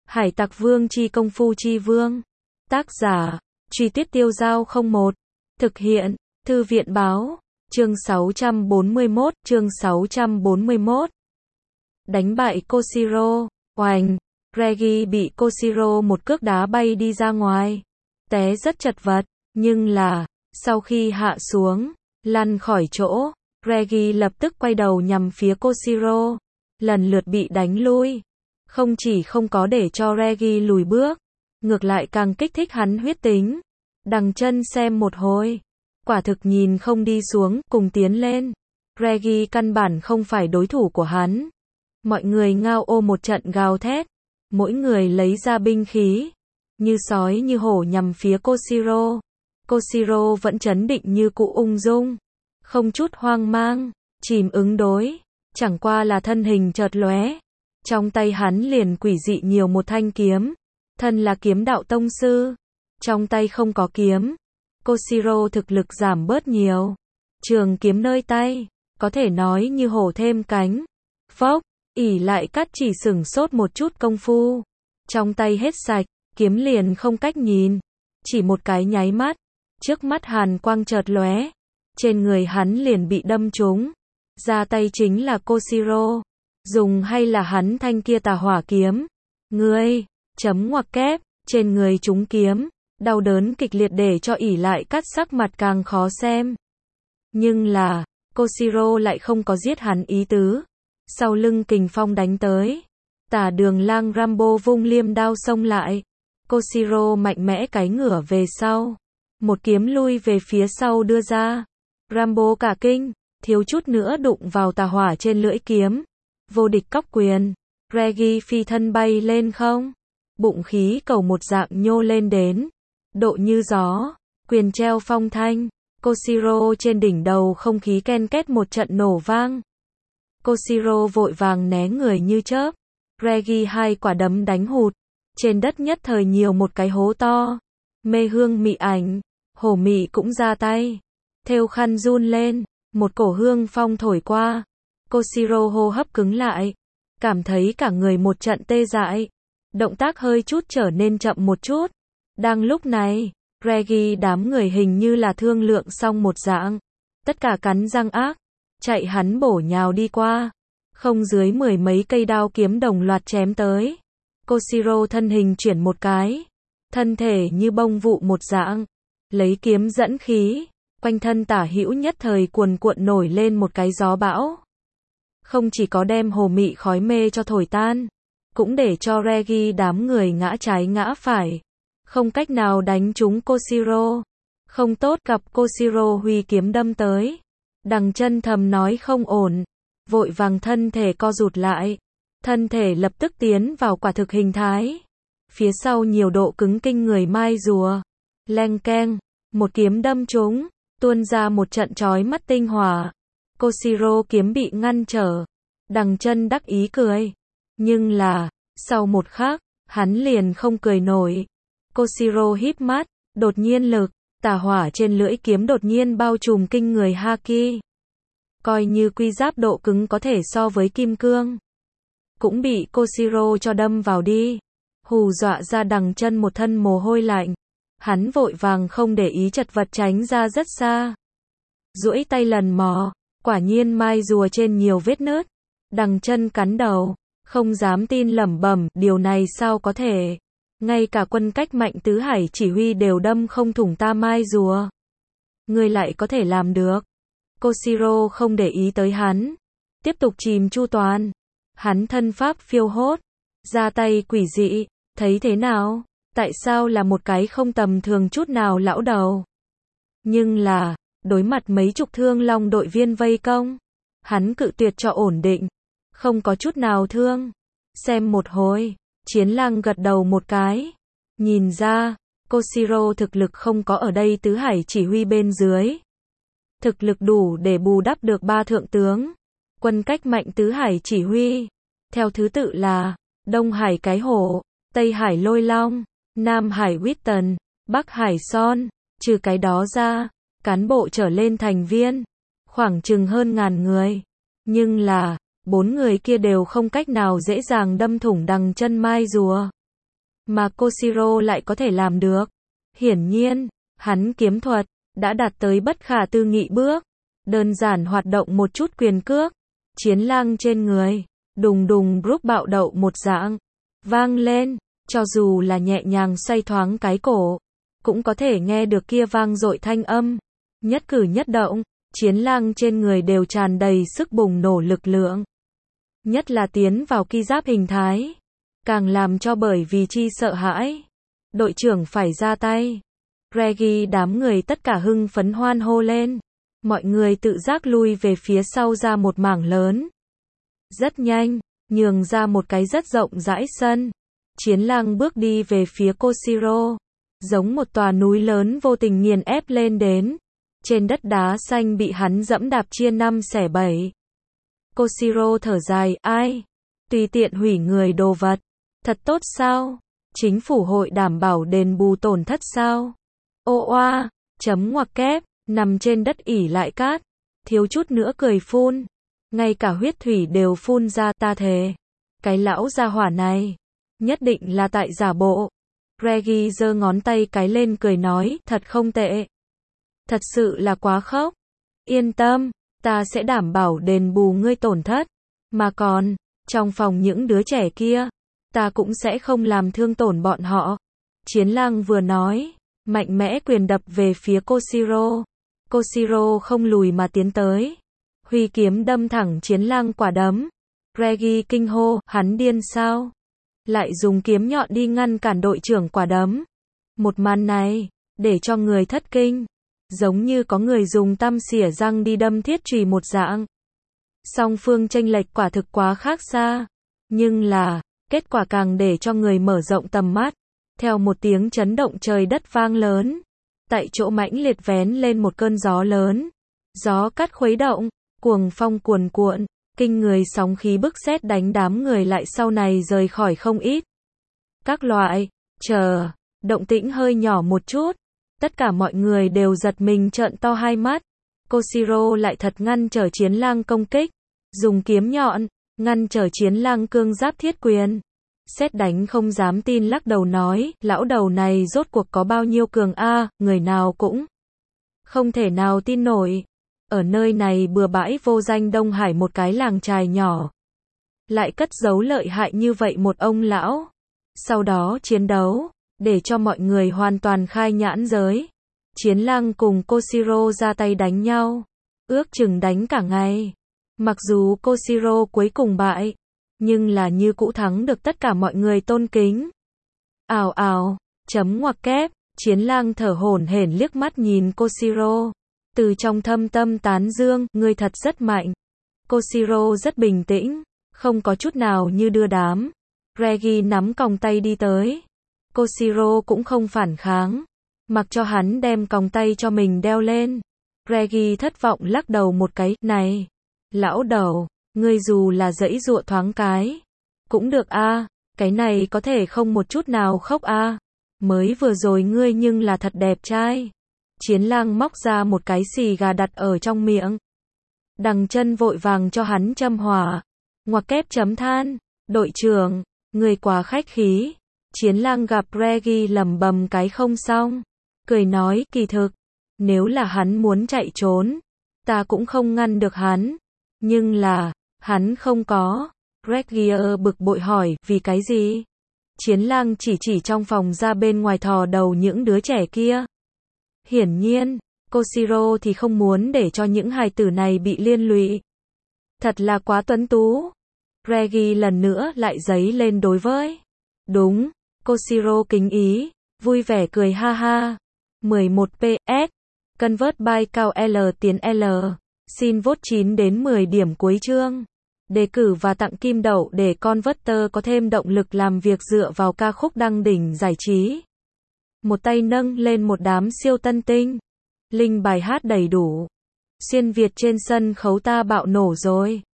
Hải Tặc Vương chi công phu chi vương. Tác giả, Truy Tuyết Tiêu Dao 01. Thực hiện, Thư viện báo. Chương 641. Đánh bại Koshiro. Oành. Reggie bị Koshiro một cước đá bay đi ra ngoài. Té rất chật vật, nhưng là, sau khi hạ xuống, lăn khỏi chỗ, Reggie lập tức quay đầu nhằm phía Koshiro. Lần lượt bị đánh lui. Không chỉ không có để cho Reggie lùi bước, ngược lại càng kích thích hắn huyết tính. Đằng chân xem một hồi, quả thực nhìn không đi xuống, cùng tiến lên. Reggie căn bản không phải đối thủ của hắn. Mọi người ngao ô một trận gào thét, mỗi người lấy ra binh khí, như sói như hổ nhằm phía Koshiro. Koshiro vẫn trấn định như cũ, ung dung, không chút hoang mang, chìm ứng đối, chẳng qua là thân hình chợt lóe. Trong tay hắn liền quỷ dị nhiều một thanh kiếm, thân là kiếm đạo tông sư, trong tay không có kiếm. Koshiro thực lực giảm bớt nhiều, trường kiếm nơi tay, có thể nói như hổ thêm cánh. Phốc, ỉ lại cắt chỉ sửng sốt một chút công phu, trong tay hết sạch, kiếm liền không cách nhìn. Chỉ một cái nháy mắt, trước mắt hàn quang chợt lóe, trên người hắn liền bị đâm trúng. Ra tay chính là Koshiro, dùng hay là hắn thanh kia tà hỏa kiếm. Ngươi, chấm ngoặc kép, trên người trúng kiếm, đau đớn kịch liệt để cho ỉ lại cắt sắc mặt càng khó xem. Nhưng là, Koshiro lại không có giết hắn ý tứ. Sau lưng kình phong đánh tới, Tả Đường Lang Rambo vung liêm đao xông lại. Koshiro mạnh mẽ cái ngửa về sau, một kiếm lui về phía sau đưa ra. Rambo cả kinh, thiếu chút nữa đụng vào tà hỏa trên lưỡi kiếm. Vô địch cóc quyền, Reggie phi thân bay lên không, bụng khí cầu một dạng nhô lên đến, độ như gió, quyền treo phong thanh. Koshiro trên đỉnh đầu không khí ken két một trận nổ vang. Koshiro vội vàng né người như chớp. Reggie hai quả đấm đánh hụt, trên đất nhất thời nhiều một cái hố to. Mê hương mị ảnh, hổ mị cũng ra tay, thêu khăn run lên, một cổ hương phong thổi qua. Koshiro hô hấp cứng lại, cảm thấy cả người một trận tê dại, động tác hơi chút trở nên chậm một chút. Đang lúc này, Reggie đám người hình như là thương lượng xong một dạng, tất cả cắn răng ác, chạy hắn bổ nhào đi qua, không dưới 10 mấy cây đao kiếm đồng loạt chém tới. Koshiro thân hình chuyển một cái, thân thể như bông vụ một dạng, lấy kiếm dẫn khí, quanh thân tả hữu nhất thời cuồn cuộn nổi lên một cái gió bão. Không chỉ có đem hồ mị khói mê cho thổi tan, cũng để cho Reggie đám người ngã trái ngã phải, không cách nào đánh trúng Koshiro. Không tốt, gặp Koshiro huy kiếm đâm tới. Đằng chân thầm nói không ổn, vội vàng thân thể co rụt lại, thân thể lập tức tiến vào quả thực hình thái. Phía sau nhiều độ cứng kinh người mai rùa, leng keng, một kiếm đâm trúng, tuôn ra một trận chói mắt tinh hỏa. Koshiro kiếm bị ngăn trở, đằng chân đắc ý cười, nhưng là, sau một khắc, hắn liền không cười nổi. Koshiro híp mắt, đột nhiên lực, tà hỏa trên lưỡi kiếm đột nhiên bao trùm kinh người haki. Coi như quy giáp độ cứng có thể so với kim cương, cũng bị Koshiro cho đâm vào đi, hù dọa ra đằng chân một thân mồ hôi lạnh. Hắn vội vàng không để ý chật vật tránh ra rất xa, duỗi tay lần mò, quả nhiên mai rùa trên nhiều vết nứt. Đằng chân cắn đầu, không dám tin lẩm bẩm, điều này sao có thể? Ngay cả quân cách mạnh tứ hải chỉ huy đều đâm không thủng ta mai rùa, ngươi lại có thể làm được. Koshiro không để ý tới hắn, tiếp tục chìm chu toàn. Hắn thân pháp phiêu hốt, ra tay quỷ dị, thấy thế nào? Tại sao là một cái không tầm thường chút nào lão đầu? Nhưng là, đối mặt mấy chục thương long đội viên vây công, hắn cự tuyệt cho ổn định, không có chút nào thương. Xem một hồi, Chiến Lang gật đầu một cái, nhìn ra, Koshiro thực lực không có ở đây tứ hải chỉ huy bên dưới. Thực lực đủ để bù đắp được 3 thượng tướng, quân cách mạnh tứ hải chỉ huy. Theo thứ tự là, Đông Hải Cái Hổ, Tây Hải Lôi Long, Nam Hải Witten, Bắc Hải Son. Trừ cái đó ra, cán bộ trở lên thành viên, khoảng chừng hơn 1000 người. Nhưng là, 4 người kia đều không cách nào dễ dàng đâm thủng đằng chân mai rùa. mà Koshiro lại có thể làm được. Hiển nhiên, hắn kiếm thuật đã đạt tới bất khả tư nghị bước. Đơn giản hoạt động một chút quyền cước, chiến lang trên người, đùng đùng group bạo đậu một dạng, vang lên, cho dù là nhẹ nhàng xoay thoáng cái cổ, cũng có thể nghe được kia vang dội thanh âm. Nhất cử nhất động, chiến lang trên người đều tràn đầy sức bùng nổ lực lượng. Nhất là tiến vào ki giáp hình thái, càng làm cho bởi vì chi sợ hãi. Đội trưởng phải ra tay. Reggie đám người tất cả hưng phấn hoan hô lên. Mọi người tự giác lui về phía sau ra một mảng lớn. Rất nhanh, nhường ra một cái rất rộng rãi sân. Chiến lang bước đi về phía Koshiro, giống một tòa núi lớn vô tình nghiền ép lên đến. Trên đất đá xanh bị hắn dẫm đạp chia 5 xẻ 7. Koshiro thở dài, ai? Tùy tiện hủy người đồ vật. Thật tốt sao? Chính phủ hội đảm bảo đền bù tổn thất sao? Ô oa, chấm ngoặc kép, nằm trên đất ỉ lại cát. Thiếu chút nữa cười phun. Ngay cả huyết thủy đều phun ra, ta thề. Cái lão gia hỏa này, nhất định là tại giả bộ. Reggie giơ ngón tay cái lên cười nói, thật không tệ. Thật sự là quá khốc. Yên tâm, ta sẽ đảm bảo đền bù ngươi tổn thất. Mà còn, trong phòng những đứa trẻ kia, ta cũng sẽ không làm thương tổn bọn họ. Chiến lang vừa nói, mạnh mẽ quyền đập về phía Koshiro. Koshiro không lùi mà tiến tới. Huy kiếm đâm thẳng chiến lang quả đấm. Reggie kinh hô, hắn điên sao? Lại dùng kiếm nhọn đi ngăn cản đội trưởng quả đấm. Một màn này, để cho người thất kinh. Giống như có người dùng tăm xỉa răng đi đâm thiết chùy một dạng. Song phương chênh lệch quả thực quá khác xa. Nhưng là, kết quả càng để cho người mở rộng tầm mắt. Theo một tiếng chấn động trời đất vang lớn, tại chỗ mãnh liệt vén lên một cơn gió lớn. Gió cắt khuấy động, cuồng phong cuồn cuộn, kinh người sóng khí bức sét đánh đám người lại sau này rời khỏi không ít. Các loại, động tĩnh hơi nhỏ một chút. Tất cả mọi người đều giật mình trợn to hai mắt. Koshiro lại thật ngăn trở chiến lang công kích. Dùng kiếm nhọn, ngăn trở chiến lang cương giáp thiết quyền. Sét đánh không dám tin lắc đầu nói, lão đầu này rốt cuộc có bao nhiêu cường a, người nào cũng không thể nào tin nổi. Ở nơi này bừa bãi vô danh Đông Hải một cái làng chài nhỏ. Lại cất giấu lợi hại như vậy một ông lão. Sau đó chiến đấu, để cho mọi người hoàn toàn khai nhãn giới. Chiến lang cùng Koshiro ra tay đánh nhau. Ước chừng đánh cả ngày. Mặc dù Koshiro cuối cùng bại, nhưng là như cũ thắng được tất cả mọi người tôn kính. Ào ào, chấm ngoặc kép, chiến lang thở hổn hển liếc mắt nhìn Koshiro. Từ trong thâm tâm tán dương, ngươi thật rất mạnh. Koshiro rất bình tĩnh, không có chút nào như đưa đám. Reggie nắm còng tay đi tới. Koshiro cũng không phản kháng, mặc cho hắn đem còng tay cho mình đeo lên. Reggie thất vọng lắc đầu một cái, này, lão đầu, ngươi dù là giãy giụa thoáng cái, cũng được a, cái này có thể không một chút nào khóc a. Mới vừa rồi ngươi nhưng là thật đẹp trai. Chiến lang móc ra một cái xì gà đặt ở trong miệng. Đằng chân vội vàng cho hắn châm hỏa. Ngoặc kép chấm than, đội trưởng, người quá khách khí. Chiến lang gặp Reggie lẩm bẩm cái không xong. Cười nói, kỳ thực, nếu là hắn muốn chạy trốn, ta cũng không ngăn được hắn. Nhưng là, hắn không có. Reggie bực bội hỏi, vì cái gì? Chiến lang chỉ trong phòng ra bên ngoài thò đầu những đứa trẻ kia. Hiển nhiên, Koshiro thì không muốn để cho những hài tử này bị liên lụy. Thật là quá tuấn tú. Reggie lần nữa lại giấy lên đối với. Đúng, Koshiro kính ý, vui vẻ cười ha ha. 11 PS, convert by cao L tiến L. Xin vote 9 đến 10 điểm cuối chương. Đề cử và tặng kim đậu để Converter có thêm động lực làm việc dựa vào ca khúc đăng đỉnh giải trí. Một tay nâng lên một đám siêu tân tinh. Link bài hát đầy đủ. Xuyên Việt trên sân khấu ta bạo nổ rồi.